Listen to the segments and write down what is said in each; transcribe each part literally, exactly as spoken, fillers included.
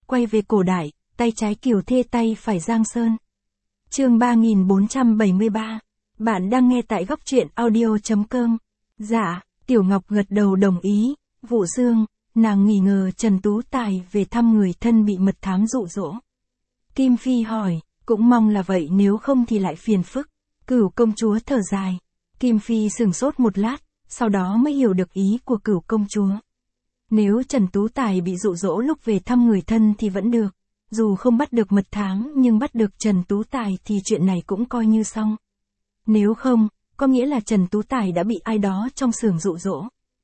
quay về cổ đại, tay trái Kiều Thê tay phải Giang Sơn. Chương ba nghìn bốn trăm bảy mươi ba. Bạn đang nghe tại góc truyện audio chấm com. Dạ, Tiểu Ngọc gật đầu đồng ý. Vụ Dương, nàng nghi ngờ Trần Tú Tài về thăm người thân bị mật thám dụ dỗ. Kim Phi hỏi, cũng mong là vậy, nếu không thì lại phiền phức. Cửu công chúa thở dài. Kim Phi sửng sốt một lát, sau đó mới hiểu được ý của cửu công chúa. Nếu Trần Tú Tài bị dụ dỗ lúc về thăm người thân thì vẫn được. Dù không bắt được mật thám nhưng bắt được Trần Tú Tài thì chuyện này cũng coi như xong. Nếu không, có nghĩa là Trần Tú Tài đã bị ai đó trong xưởng dụ dỗ.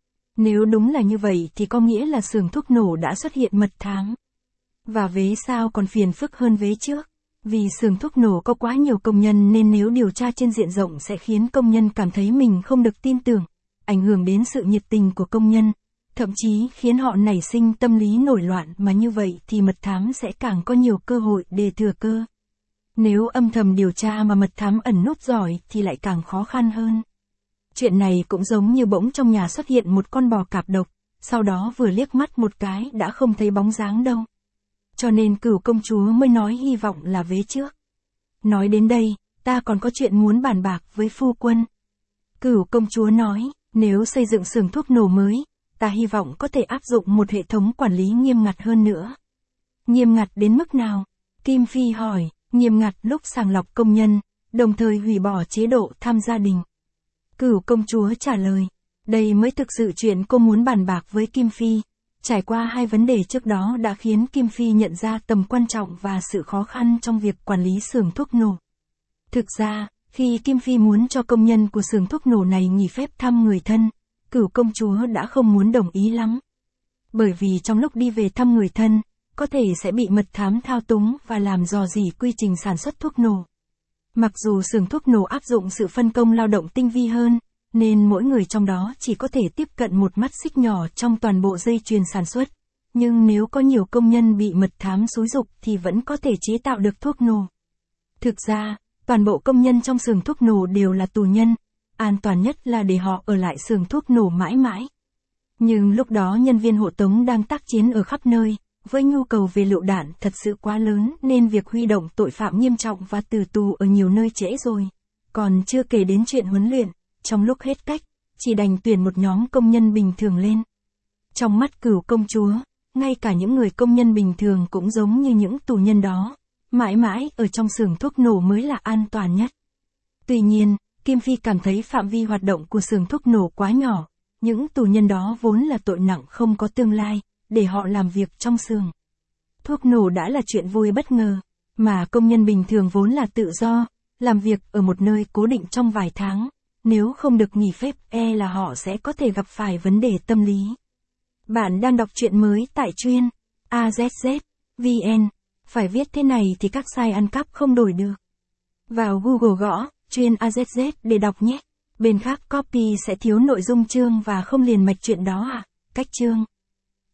Nếu đúng là như vậy thì có nghĩa là xưởng thuốc nổ đã xuất hiện mật thám. Và vế sau còn phiền phức hơn vế trước. Vì xưởng thuốc nổ có quá nhiều công nhân nên nếu điều tra trên diện rộng sẽ khiến công nhân cảm thấy mình không được tin tưởng, ảnh hưởng đến sự nhiệt tình của công nhân, thậm chí khiến họ nảy sinh tâm lý nổi loạn, mà như vậy thì mật thám sẽ càng có nhiều cơ hội để thừa cơ. Nếu âm thầm điều tra mà mật thám ẩn núp giỏi thì lại càng khó khăn hơn. Chuyện này cũng giống như bỗng trong nhà xuất hiện một con bò cạp độc, sau đó vừa liếc mắt một cái đã không thấy bóng dáng đâu. Cho nên cửu công chúa mới nói hy vọng là vế trước. Nói đến đây, ta còn có chuyện muốn bàn bạc với phu quân. Cửu công chúa nói, nếu xây dựng xưởng thuốc nổ mới, ta hy vọng có thể áp dụng một hệ thống quản lý nghiêm ngặt hơn nữa. Nghiêm ngặt đến mức nào? Kim Phi hỏi, nghiêm ngặt lúc sàng lọc công nhân, đồng thời hủy bỏ chế độ thăm gia đình. Cửu công chúa trả lời, đây mới thực sự chuyện cô muốn bàn bạc với Kim Phi. Trải qua hai vấn đề trước đó đã khiến Kim Phi nhận ra tầm quan trọng và sự khó khăn trong việc quản lý xưởng thuốc nổ. Thực ra, khi Kim Phi muốn cho công nhân của xưởng thuốc nổ này nghỉ phép thăm người thân, cửu công chúa đã không muốn đồng ý lắm. Bởi vì trong lúc đi về thăm người thân, có thể sẽ bị mật thám thao túng và làm dò dỉ quy trình sản xuất thuốc nổ. Mặc dù xưởng thuốc nổ áp dụng sự phân công lao động tinh vi hơn, nên mỗi người trong đó chỉ có thể tiếp cận một mắt xích nhỏ trong toàn bộ dây chuyền sản xuất. Nhưng nếu có nhiều công nhân bị mật thám xúi giục thì vẫn có thể chế tạo được thuốc nổ. Thực ra, toàn bộ công nhân trong xưởng thuốc nổ đều là tù nhân, an toàn nhất là để họ ở lại xưởng thuốc nổ mãi mãi. Nhưng lúc đó nhân viên hộ tống đang tác chiến ở khắp nơi, với nhu cầu về lựu đạn thật sự quá lớn nên việc huy động tội phạm nghiêm trọng và tử tù ở nhiều nơi trễ rồi. Còn chưa kể đến chuyện huấn luyện, trong lúc hết cách, chỉ đành tuyển một nhóm công nhân bình thường lên. Trong mắt cửu công chúa, ngay cả những người công nhân bình thường cũng giống như những tù nhân đó, mãi mãi ở trong xưởng thuốc nổ mới là an toàn nhất. Tuy nhiên, Kim Phi cảm thấy phạm vi hoạt động của xưởng thuốc nổ quá nhỏ, những tù nhân đó vốn là tội nặng không có tương lai, để họ làm việc trong xưởng thuốc nổ đã là chuyện vui bất ngờ, mà công nhân bình thường vốn là tự do, làm việc ở một nơi cố định trong vài tháng, nếu không được nghỉ phép e là họ sẽ có thể gặp phải vấn đề tâm lý. Bạn đang đọc truyện mới tại truyện a zét zét vê en, phải viết thế này thì các site ăn cắp không đổi được. Vào Google gõ truyện a zét zét để đọc nhé. Bên khác copy sẽ thiếu nội dung chương và không liền mạch chuyện đó à? Cách chương